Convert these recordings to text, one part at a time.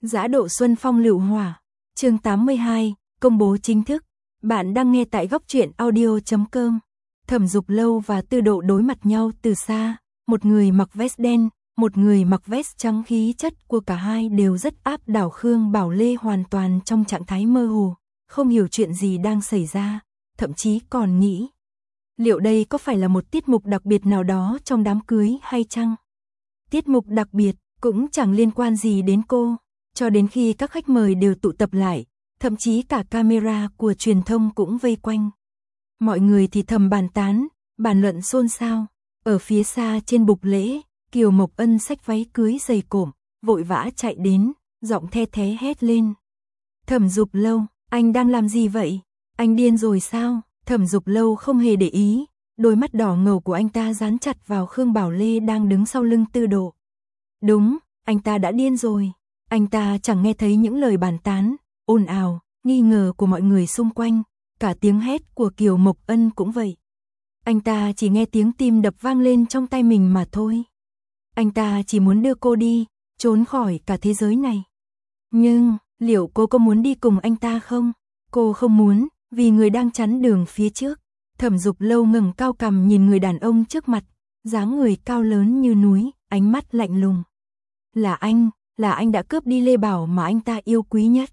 Giã độ xuân phong lựu hỏa. Chương 82, công bố chính thức. Bạn đang nghe tại góc audio.com. Thẩm Dục Lâu và Tư Độ đối mặt nhau từ xa, một người mặc vest đen, một người mặc vest trắng, khí chất của cả hai đều rất áp đảo. Khương Bảo Lê hoàn toàn trong trạng thái mơ hồ, không hiểu chuyện gì đang xảy ra, thậm chí còn nghĩ liệu đây có phải là một tiết mục đặc biệt nào đó trong đám cưới hay chăng? Tiết mục đặc biệt cũng chẳng liên quan gì đến cô, cho đến khi các khách mời đều tụ tập lại, thậm chí cả camera của truyền thông cũng vây quanh. Mọi người thì thầm bàn tán, bàn luận xôn xao. Ở phía xa trên bục lễ, Kiều Mộc Ân xách váy cưới dày cộm, vội vã chạy đến, giọng the thé hét lên. Thẩm Dục Lâu, anh đang làm gì vậy? Anh điên rồi sao? Thẩm Dục Lâu không hề để ý, đôi mắt đỏ ngầu của anh ta dán chặt vào Khương Bảo Lê đang đứng sau lưng Tư Độ. Đúng, anh ta đã điên rồi. Anh ta chẳng nghe thấy những lời bàn tán, ồn ào, nghi ngờ của mọi người xung quanh, cả tiếng hét của Kiều Mộc Ân cũng vậy. Anh ta chỉ nghe tiếng tim đập vang lên trong tay mình mà thôi. Anh ta chỉ muốn đưa cô đi, trốn khỏi cả thế giới này. Nhưng, liệu cô có muốn đi cùng anh ta không? Cô không muốn, vì người đang chắn đường phía trước. Thẩm Dục Lâu ngẩng cao cằm nhìn người đàn ông trước mặt, dáng người cao lớn như núi, ánh mắt lạnh lùng. Là anh đã cướp đi Lê Bảo mà anh ta yêu quý nhất.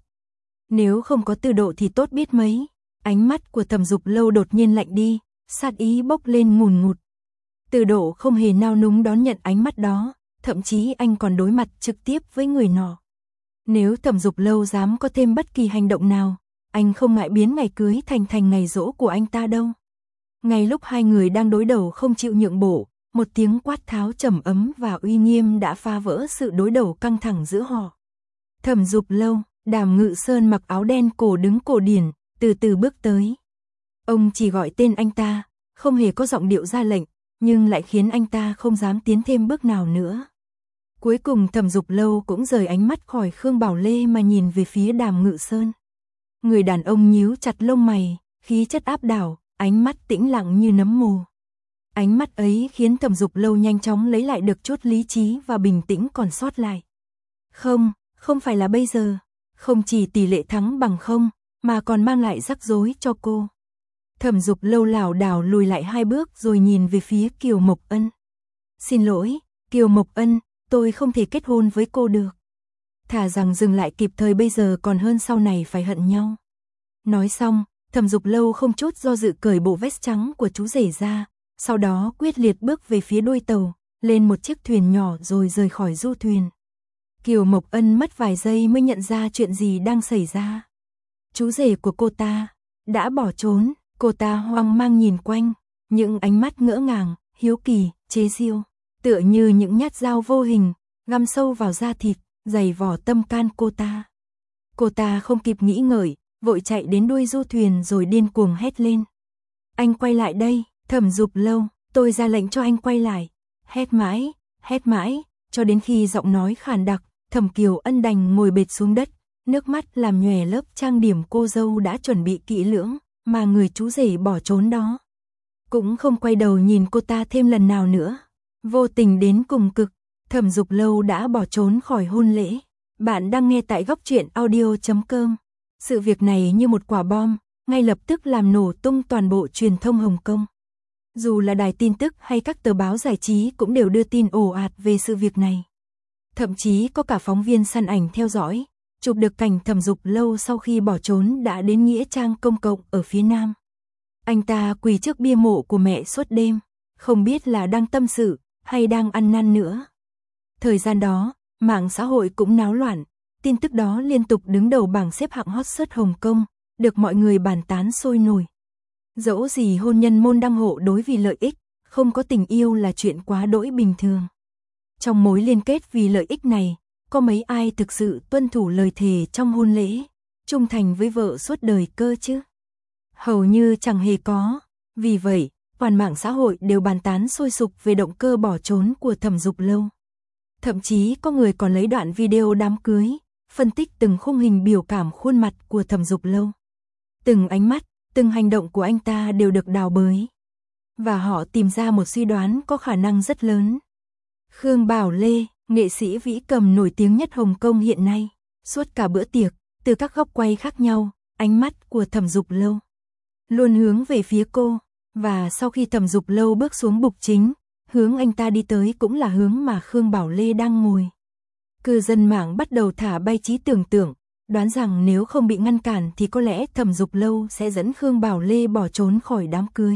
Nếu không có Tư Độ thì tốt biết mấy. Ánh mắt của Thẩm Dục Lâu đột nhiên lạnh đi, sát ý bốc lên ngùn ngụt. Tư Độ không hề nao núng đón nhận ánh mắt đó, thậm chí anh còn đối mặt trực tiếp với người nọ. Nếu Thẩm Dục Lâu dám có thêm bất kỳ hành động nào, anh không ngại biến ngày cưới thành ngày giỗ của anh ta đâu. Ngay lúc hai người đang đối đầu không chịu nhượng bộ, một tiếng quát tháo trầm ấm và uy nghiêm đã phá vỡ sự đối đầu căng thẳng giữa họ. Thẩm Dục Lâu, Đàm Ngự Sơn mặc áo đen cổ đứng cổ điển, từ từ bước tới. Ông chỉ gọi tên anh ta, không hề có giọng điệu ra lệnh, nhưng lại khiến anh ta không dám tiến thêm bước nào nữa. Cuối cùng Thẩm Dục Lâu cũng rời ánh mắt khỏi Khương Bảo Lê mà nhìn về phía Đàm Ngự Sơn. Người đàn ông nhíu chặt lông mày, khí chất áp đảo, ánh mắt tĩnh lặng như nấm mồ. Ánh mắt ấy khiến Thẩm Dục Lâu nhanh chóng lấy lại được chút lý trí và bình tĩnh còn sót lại. Không phải là bây giờ. Không chỉ tỷ lệ thắng bằng không, mà còn mang lại rắc rối cho cô. Thẩm Dục Lâu lảo đảo lùi lại 2 bước rồi nhìn về phía Kiều Mộc Ân. Xin lỗi, Kiều Mộc Ân, tôi không thể kết hôn với cô được. Thà rằng dừng lại kịp thời bây giờ còn hơn sau này phải hận nhau. Nói xong, Thẩm Dục Lâu không chút do dự cởi bộ vest trắng của chú rể ra, sau đó quyết liệt bước về phía đuôi tàu, lên một chiếc thuyền nhỏ rồi rời khỏi du thuyền. Kiều Mộc Ân mất vài giây mới nhận ra chuyện gì đang xảy ra. Chú rể của cô ta đã bỏ trốn. Cô ta hoang mang nhìn quanh, những ánh mắt ngỡ ngàng, hiếu kỳ, chế giễu, tựa như những nhát dao vô hình, găm sâu vào da thịt, dày vò tâm can cô ta. Cô ta không kịp nghĩ ngợi, vội chạy đến đuôi du thuyền rồi điên cuồng hét lên. Anh quay lại đây, Thẩm Dục Lâu, tôi ra lệnh cho anh quay lại. Hét mãi, cho đến khi giọng nói khàn đặc, Thẩm Kiều Ân đành ngồi bệt xuống đất, nước mắt làm nhòe lớp trang điểm cô dâu đã chuẩn bị kỹ lưỡng, mà người chú rể bỏ trốn đó cũng không quay đầu nhìn cô ta thêm lần nào nữa. Vô tình đến cùng cực, Thẩm Dục Lâu đã bỏ trốn khỏi hôn lễ. Bạn đang nghe tại góc audio.com. Sự việc này như một quả bom, ngay lập tức làm nổ tung toàn bộ truyền thông Hồng Kông. Dù là đài tin tức hay các tờ báo giải trí cũng đều đưa tin ồ ạt về sự việc này. Thậm chí có cả phóng viên săn ảnh theo dõi, chụp được cảnh Thẩm Dục Lâu sau khi bỏ trốn đã đến nghĩa trang công cộng ở phía Nam. Anh ta quỳ trước bia mộ của mẹ suốt đêm, không biết là đang tâm sự hay đang ăn năn nữa. Thời gian đó, mạng xã hội cũng náo loạn, tin tức đó liên tục đứng đầu bảng xếp hạng hot search Hồng Kông, được mọi người bàn tán sôi nổi. Dẫu gì hôn nhân môn đăng hộ đối vì lợi ích, không có tình yêu là chuyện quá đỗi bình thường. Trong mối liên kết vì lợi ích này, có mấy ai thực sự tuân thủ lời thề trong hôn lễ, trung thành với vợ suốt đời cơ chứ? Hầu như chẳng hề có. Vì vậy, toàn mạng xã hội đều bàn tán sôi sục về động cơ bỏ trốn của Thẩm Dục Lâu. Thậm chí có người còn lấy đoạn video đám cưới, phân tích từng khung hình biểu cảm khuôn mặt của Thẩm Dục Lâu. Từng ánh mắt, từng hành động của anh ta đều được đào bới. Và họ tìm ra một suy đoán có khả năng rất lớn. Khương Bảo Lê, nghệ sĩ vĩ cầm nổi tiếng nhất Hồng Kông hiện nay, Suốt cả bữa tiệc, từ các góc quay khác nhau, ánh mắt của Thẩm Dục Lâu luôn hướng về phía cô, và sau khi Thẩm Dục Lâu bước xuống bục chính, hướng anh ta đi tới cũng là hướng mà Khương Bảo Lê đang ngồi. Cư dân mạng bắt đầu thả bay trí tưởng tượng, đoán rằng nếu không bị ngăn cản thì có lẽ Thẩm Dục Lâu sẽ dẫn Khương Bảo Lê bỏ trốn khỏi đám cưới.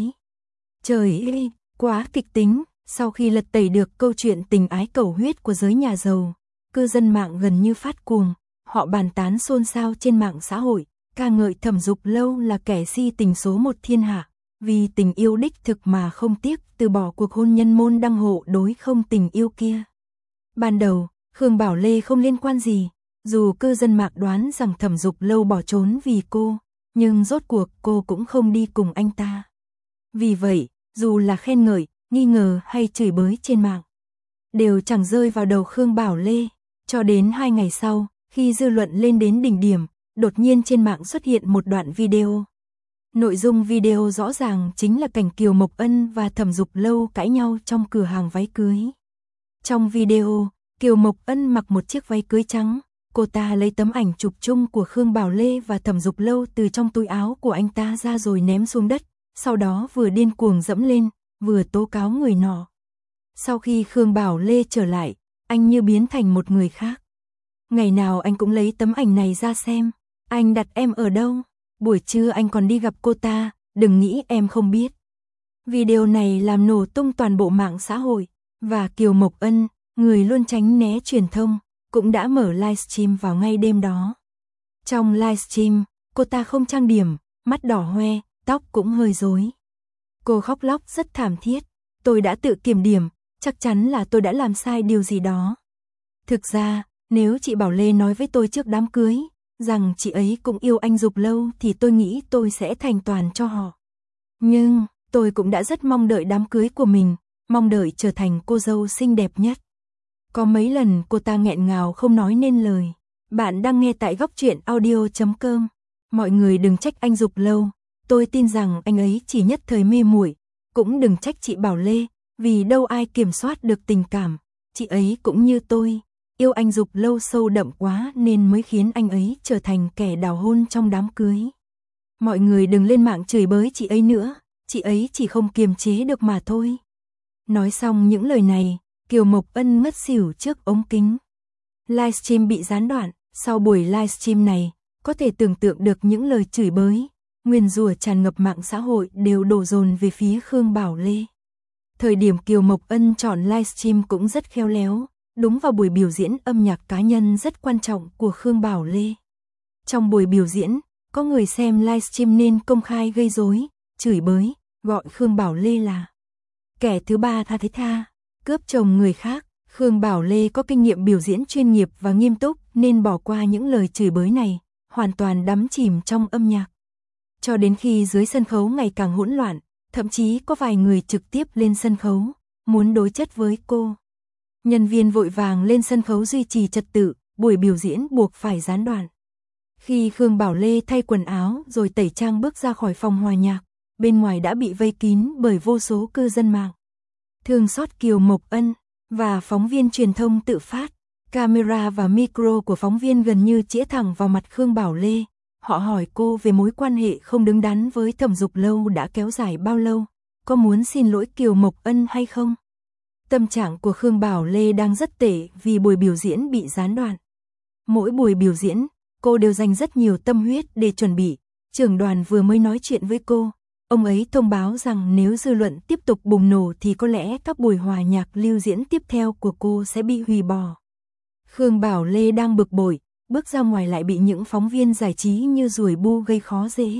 Trời ơi, quá kịch tính, sau khi lật tẩy được câu chuyện tình ái cầu huyết của giới nhà giàu, cư dân mạng gần như phát cuồng, họ bàn tán xôn xao trên mạng xã hội, ca ngợi Thẩm Dục Lâu là kẻ si tình số một thiên hạ, vì tình yêu đích thực mà không tiếc từ bỏ cuộc hôn nhân môn đăng hộ đối không tình yêu kia. Ban đầu, Khương Bảo Lê không liên quan gì, dù cư dân mạng đoán rằng Thẩm Dục Lâu bỏ trốn vì cô, nhưng rốt cuộc cô cũng không đi cùng anh ta. Vì vậy, dù là khen ngợi, nghi ngờ hay chửi bới trên mạng, đều chẳng rơi vào đầu Khương Bảo Lê, cho đến 2 ngày sau, khi dư luận lên đến đỉnh điểm, đột nhiên trên mạng xuất hiện một đoạn video. Nội dung video rõ ràng chính là cảnh Kiều Mộc Ân và Thẩm Dục Lâu cãi nhau trong cửa hàng váy cưới. Trong video, Kiều Mộc Ân mặc một chiếc váy cưới trắng, cô ta lấy tấm ảnh chụp chung của Khương Bảo Lê và Thẩm Dục Lâu từ trong túi áo của anh ta ra rồi ném xuống đất, sau đó vừa điên cuồng dẫm lên, vừa tố cáo người nọ. Sau khi Khương Bảo Lê trở lại, anh như biến thành một người khác. Ngày nào anh cũng lấy tấm ảnh này ra xem, anh đặt em ở đâu? Buổi trưa anh còn đi gặp cô ta, đừng nghĩ em không biết. Video này làm nổ tung toàn bộ mạng xã hội, và Kiều Mộc Ân, người luôn tránh né truyền thông, cũng đã mở livestream vào ngay đêm đó. Trong livestream, cô ta không trang điểm, mắt đỏ hoe, tóc cũng hơi rối. Cô khóc lóc rất thảm thiết, tôi đã tự kiểm điểm, chắc chắn là tôi đã làm sai điều gì đó. Thực ra, nếu chị Bảo Lê nói với tôi trước đám cưới, rằng chị ấy cũng yêu anh Dục Lâu thì tôi nghĩ tôi sẽ thành toàn cho họ. Nhưng, tôi cũng đã rất mong đợi đám cưới của mình, mong đợi trở thành cô dâu xinh đẹp nhất. Có mấy lần cô ta nghẹn ngào không nói nên lời. Bạn đang nghe tại góc truyện audio.com. Mọi người đừng trách anh Dục Lâu, tôi tin rằng anh ấy chỉ nhất thời mê muội, cũng đừng trách chị Bảo Lê, vì đâu ai kiểm soát được tình cảm, chị ấy cũng như tôi, yêu anh Dục Lâu sâu đậm quá nên mới khiến anh ấy trở thành kẻ đào hôn trong đám cưới. Mọi người đừng lên mạng chửi bới chị ấy nữa, chị ấy chỉ không kiềm chế được mà thôi. Nói xong những lời này, Kiều Mộc Ân ngất xỉu trước ống kính. Livestream bị gián đoạn, sau buổi livestream này, có thể tưởng tượng được những lời chửi bới, nguyền rủa tràn ngập mạng xã hội đều đổ dồn về phía Khương Bảo Lê. Thời điểm Kiều Mộc Ân chọn livestream cũng rất khéo léo, đúng vào buổi biểu diễn âm nhạc cá nhân rất quan trọng của Khương Bảo Lê. Trong buổi biểu diễn, có người xem livestream nên công khai gây rối, chửi bới, gọi Khương Bảo Lê là kẻ thứ ba tha thứ tha, cướp chồng người khác. Khương Bảo Lê có kinh nghiệm biểu diễn chuyên nghiệp và nghiêm túc nên bỏ qua những lời chửi bới này, hoàn toàn đắm chìm trong âm nhạc. Cho đến khi dưới sân khấu ngày càng hỗn loạn, thậm chí có vài người trực tiếp lên sân khấu, muốn đối chất với cô. Nhân viên vội vàng lên sân khấu duy trì trật tự, buổi biểu diễn buộc phải gián đoạn. Khi Khương Bảo Lê thay quần áo rồi tẩy trang bước ra khỏi phòng hòa nhạc, bên ngoài đã bị vây kín bởi vô số cư dân mạng. Thương xót Kiều Mộc Ân và phóng viên truyền thông tự phát, camera và micro của phóng viên gần như chĩa thẳng vào mặt Khương Bảo Lê. Họ hỏi cô về mối quan hệ không đứng đắn với Thẩm Dục Lâu đã kéo dài bao lâu, có muốn xin lỗi Kiều Mộc Ân hay không? Tâm trạng của Khương Bảo Lê đang rất tệ vì buổi biểu diễn bị gián đoạn. Mỗi buổi biểu diễn, cô đều dành rất nhiều tâm huyết để chuẩn bị. Trưởng đoàn vừa mới nói chuyện với cô, ông ấy thông báo rằng nếu dư luận tiếp tục bùng nổ thì có lẽ các buổi hòa nhạc lưu diễn tiếp theo của cô sẽ bị hủy bỏ. Khương Bảo Lê đang bực bội, bước ra ngoài lại bị những phóng viên giải trí như ruồi bu gây khó dễ.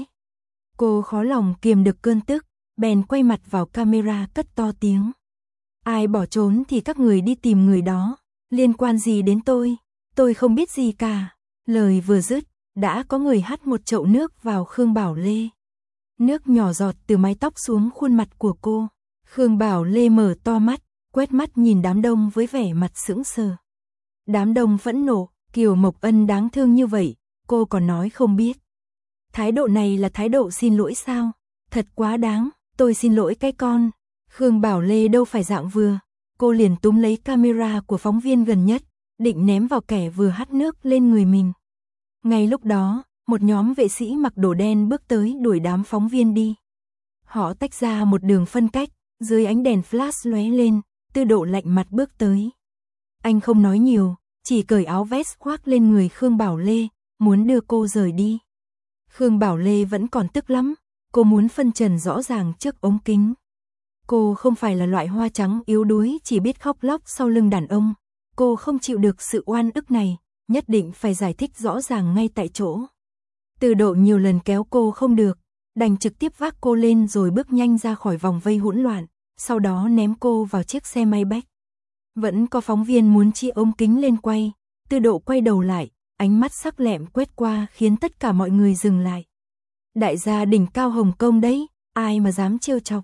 Cô khó lòng kiềm được cơn tức, bèn quay mặt vào camera cất to tiếng. Ai bỏ trốn thì các người đi tìm người đó, liên quan gì đến tôi không biết gì cả. Lời vừa dứt, đã có người hắt một chậu nước vào Khương Bảo Lê. Nước nhỏ giọt từ mái tóc xuống khuôn mặt của cô. Khương Bảo Lê mở to mắt, quét mắt nhìn đám đông với vẻ mặt sững sờ. Đám đông phẫn nộ, Kiều Mộc Ân đáng thương như vậy, cô còn nói không biết. Thái độ này là thái độ xin lỗi sao? Thật quá đáng, tôi xin lỗi cái con. Khương Bảo Lê đâu phải dạng vừa, cô liền túm lấy camera của phóng viên gần nhất, định ném vào kẻ vừa hắt nước lên người mình. Ngay lúc đó, một nhóm vệ sĩ mặc đồ đen bước tới đuổi đám phóng viên đi. Họ tách ra một đường phân cách, dưới ánh đèn flash lóe lên, Tư Độ lạnh mặt bước tới. Anh không nói nhiều, chỉ cởi áo vest khoác lên người Khương Bảo Lê, muốn đưa cô rời đi. Khương Bảo Lê vẫn còn tức lắm, cô muốn phân trần rõ ràng trước ống kính. Cô không phải là loại hoa trắng yếu đuối chỉ biết khóc lóc sau lưng đàn ông. Cô không chịu được sự oan ức này, nhất định phải giải thích rõ ràng ngay tại chỗ. Tư Độ nhiều lần kéo cô không được, đành trực tiếp vác cô lên rồi bước nhanh ra khỏi vòng vây hỗn loạn, sau đó ném cô vào chiếc xe Maybach. Vẫn có phóng viên muốn chia ống kính lên quay, Tư Độ quay đầu lại, ánh mắt sắc lẹm quét qua khiến tất cả mọi người dừng lại. Đại gia đỉnh cao Hồng Kông đấy, ai mà dám trêu chọc.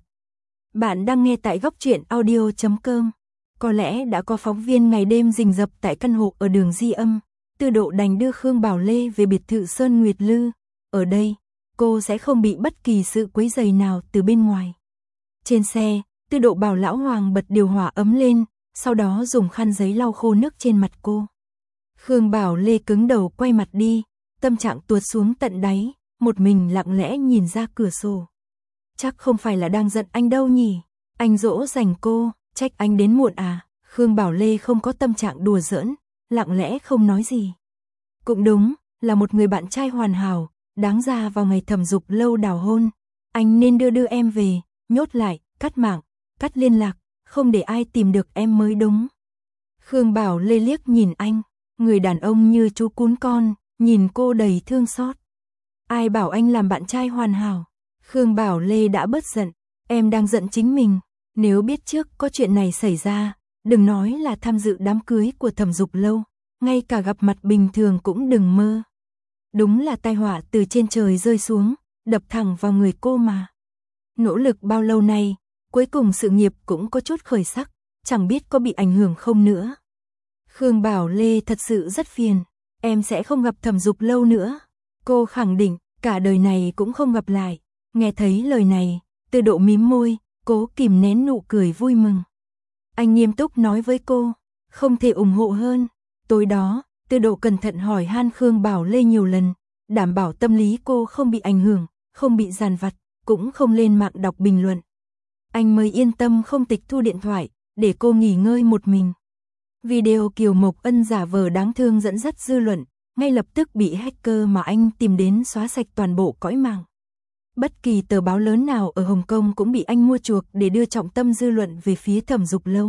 Bạn đang nghe tại góc truyện audio.com. Có lẽ đã có phóng viên ngày đêm rình rập tại căn hộ ở đường Di Âm, Tư Độ đành đưa Khương Bảo Lê về biệt thự Sơn Nguyệt Lư. Ở đây, cô sẽ không bị bất kỳ sự quấy rầy nào từ bên ngoài. Trên xe, Tư Độ bảo Lão Hoàng bật điều hòa ấm lên, sau đó dùng khăn giấy lau khô nước trên mặt cô. Khương Bảo Lê cứng đầu quay mặt đi, tâm trạng tuột xuống tận đáy, một mình lặng lẽ nhìn ra cửa sổ. Chắc không phải là đang giận anh đâu nhỉ? Anh dỗ dành cô, trách anh đến muộn à? Khương Bảo Lê không có tâm trạng đùa giỡn, lặng lẽ không nói gì. Cũng đúng, là một người bạn trai hoàn hảo, đáng ra vào ngày Thẩm Dục Lâu đào hôn, anh nên đưa em về, nhốt lại, cắt mạng, cắt liên lạc, không để ai tìm được em mới đúng. Khương Bảo Lê liếc nhìn anh, người đàn ông như chú cún con, nhìn cô đầy thương xót. Ai bảo anh làm bạn trai hoàn hảo? Khương Bảo Lê đã bớt giận, em đang giận chính mình. Nếu biết trước có chuyện này xảy ra, đừng nói là tham dự đám cưới của Thẩm Dục Lâu, ngay cả gặp mặt bình thường cũng đừng mơ. Đúng là tai họa từ trên trời rơi xuống, đập thẳng vào người cô mà. Nỗ lực bao lâu nay, cuối cùng sự nghiệp cũng có chút khởi sắc, chẳng biết có bị ảnh hưởng không nữa. Khương Bảo Lê thật sự rất phiền, em sẽ không gặp Thẩm Dục Lâu nữa. Cô khẳng định, cả đời này cũng không gặp lại. Nghe thấy lời này, Tư Độ mím môi, cố kìm nén nụ cười vui mừng. Anh nghiêm túc nói với cô, không thể ủng hộ hơn. Tối đó, Tư Độ cẩn thận hỏi han Khương Bảo Lê nhiều lần, đảm bảo tâm lý cô không bị ảnh hưởng, không bị dằn vặt, cũng không lên mạng đọc bình luận. Anh mới yên tâm không tịch thu điện thoại, để cô nghỉ ngơi một mình. Video Kiều Mộc Ân giả vờ đáng thương dẫn dắt dư luận, ngay lập tức bị hacker mà anh tìm đến xóa sạch toàn bộ cõi mạng. Bất kỳ tờ báo lớn nào ở Hồng Kông cũng bị anh mua chuộc để đưa trọng tâm dư luận về phía Thẩm Dục Lâu.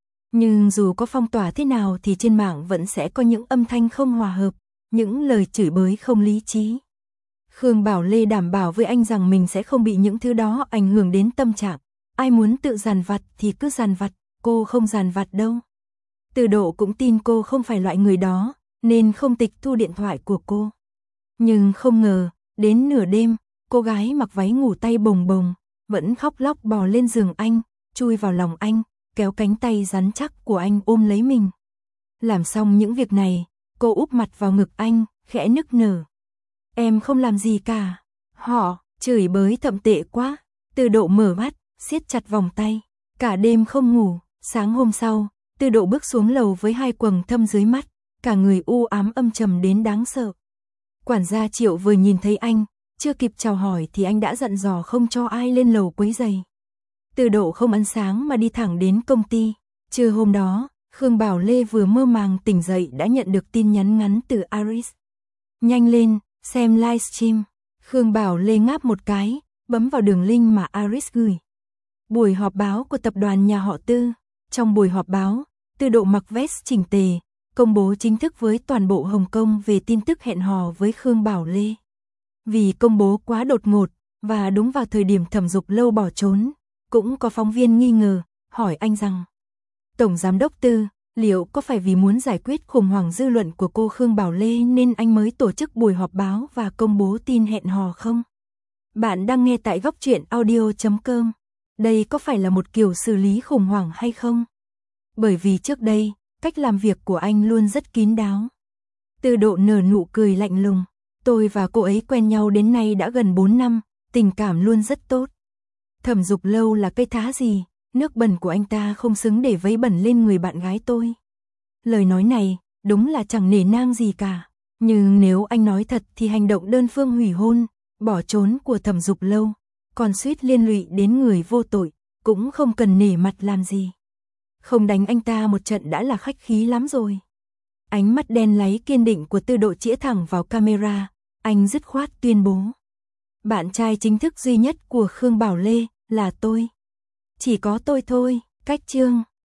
Nhưng dù có phong tỏa thế nào thì trên mạng vẫn sẽ có những âm thanh không hòa hợp, những lời chửi bới không lý trí. Khương Bảo Lê đảm bảo với anh rằng mình sẽ không bị những thứ đó ảnh hưởng đến tâm trạng. Ai muốn tự dằn vặt thì cứ dằn vặt, cô không dằn vặt đâu. Tư Độ cũng tin cô không phải loại người đó, nên không tịch thu điện thoại của cô. Nhưng không ngờ, đến nửa đêm, cô gái mặc váy ngủ tay bồng bồng, vẫn khóc lóc bò lên giường anh, chui vào lòng anh, kéo cánh tay rắn chắc của anh ôm lấy mình. Làm xong những việc này, cô úp mặt vào ngực anh, khẽ nức nở. Em không làm gì cả. Họ, chửi bới thậm tệ quá. Tư Độ mở mắt, siết chặt vòng tay. Cả đêm không ngủ, sáng hôm sau, Tư Độ bước xuống lầu với hai quầng thâm dưới mắt, cả người u ám âm trầm đến đáng sợ. Quản gia Triệu vừa nhìn thấy anh, chưa kịp chào hỏi thì anh đã dặn dò không cho ai lên lầu quấy rầy. Tư Độ không ăn sáng mà đi thẳng đến công ty. Trưa hôm đó, Khương Bảo Lê vừa mơ màng tỉnh dậy đã nhận được tin nhắn ngắn từ Iris. Nhanh lên, xem livestream. Khương Bảo Lê ngáp một cái, bấm vào đường link mà Iris gửi. Buổi họp báo của tập đoàn nhà họ Tư. Trong buổi họp báo, Tư Độ mặc vest chỉnh tề, công bố chính thức với toàn bộ Hồng Kông về tin tức hẹn hò với Khương Bảo Lê. Vì công bố quá đột ngột, và đúng vào thời điểm Thẩm Dục Lâu bỏ trốn, cũng có phóng viên nghi ngờ, hỏi anh rằng Tổng Giám đốc Tư, liệu có phải vì muốn giải quyết khủng hoảng dư luận của cô Khương Bảo Lê nên anh mới tổ chức buổi họp báo và công bố tin hẹn hò không? Bạn đang nghe tại góc truyện audio.com. Đây có phải là một kiểu xử lý khủng hoảng hay không? Bởi vì trước đây, cách làm việc của anh luôn rất kín đáo. Tư Độ nở nụ cười lạnh lùng. Tôi và cô ấy quen nhau đến nay đã gần 4 năm, tình cảm luôn rất tốt. Thẩm Dục Lâu là cây thá gì, nước bẩn của anh ta không xứng để vấy bẩn lên người bạn gái tôi. Lời nói này, đúng là chẳng nể nang gì cả. Nhưng nếu anh nói thật thì hành động đơn phương hủy hôn, bỏ trốn của Thẩm Dục Lâu, còn suýt liên lụy đến người vô tội, cũng không cần nể mặt làm gì. Không đánh anh ta một trận đã là khách khí lắm rồi. Ánh mắt đen láy kiên định của Tư Độ chĩa thẳng vào camera, anh dứt khoát tuyên bố. Bạn trai chính thức duy nhất của Khương Bảo Lê là tôi. Chỉ có tôi thôi, cách chương.